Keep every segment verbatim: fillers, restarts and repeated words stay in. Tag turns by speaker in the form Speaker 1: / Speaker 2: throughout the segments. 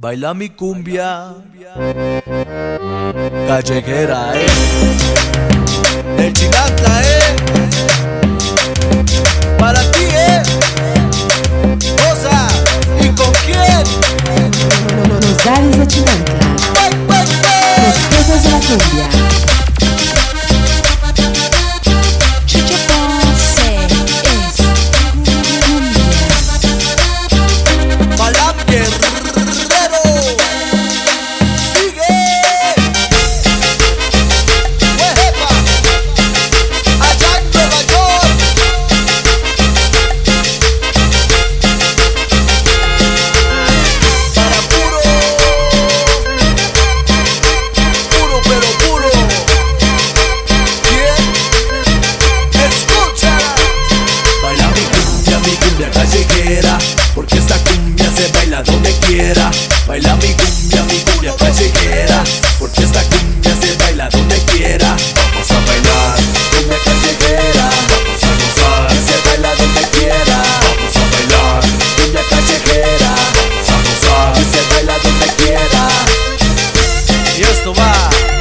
Speaker 1: Baila mi cumbia callejera, eh. Del Chinantla, eh. Para ti, eh. Goza. ¿Y con quién?
Speaker 2: Los bares de Chinantla. Los peces de la cumbia.
Speaker 1: Porque esta cumbia se baila donde quiera. Baila mi cumbia, mi cumbia callejera. Porque esta cumbia se baila donde quiera. Vamos a bailar cumbia callejera. Vamos a gozar, se baila donde quiera. Vamos a bailar cumbia callejera. Vamos a gozar, se baila donde quiera. Y esto va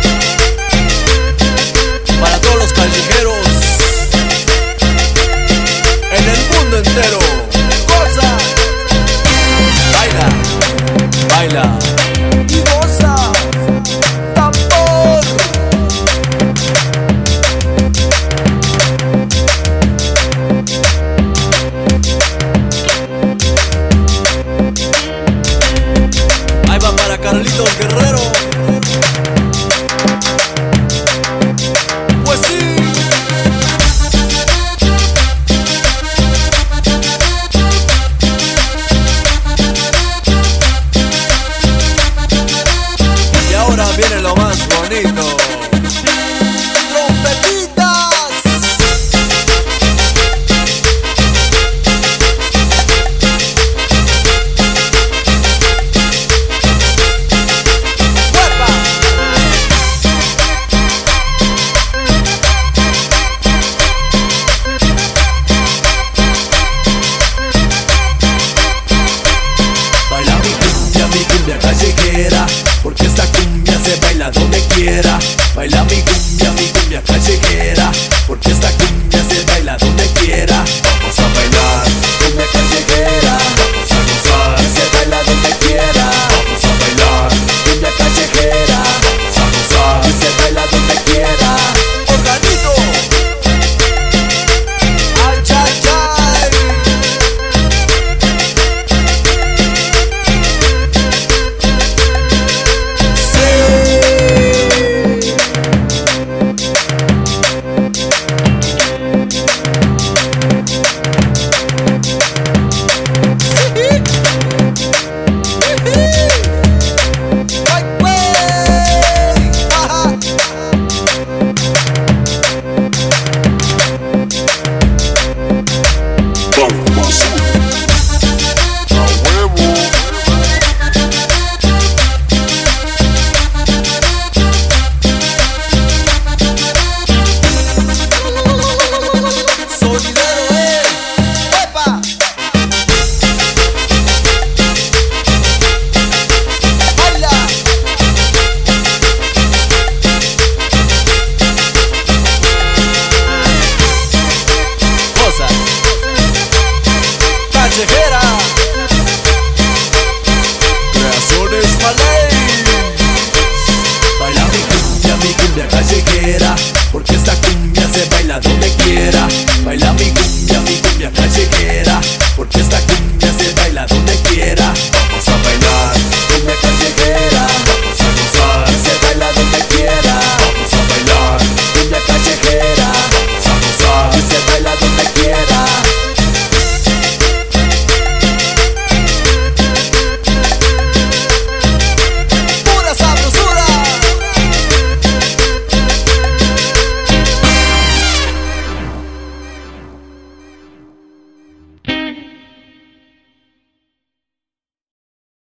Speaker 1: para todos los callejeros en el mundo entero. Baila y goza, tambor. Ahí va para Carlitos Guerrero. Pues sí. Ahora viene lo más bonito. ¡Trompetitas! ¡Huepa! Baila mi cumbia, mi cumbia callejera. Porque esta cumbia se baila donde quiera. Baila mi cumbia, mi cumbia callejera.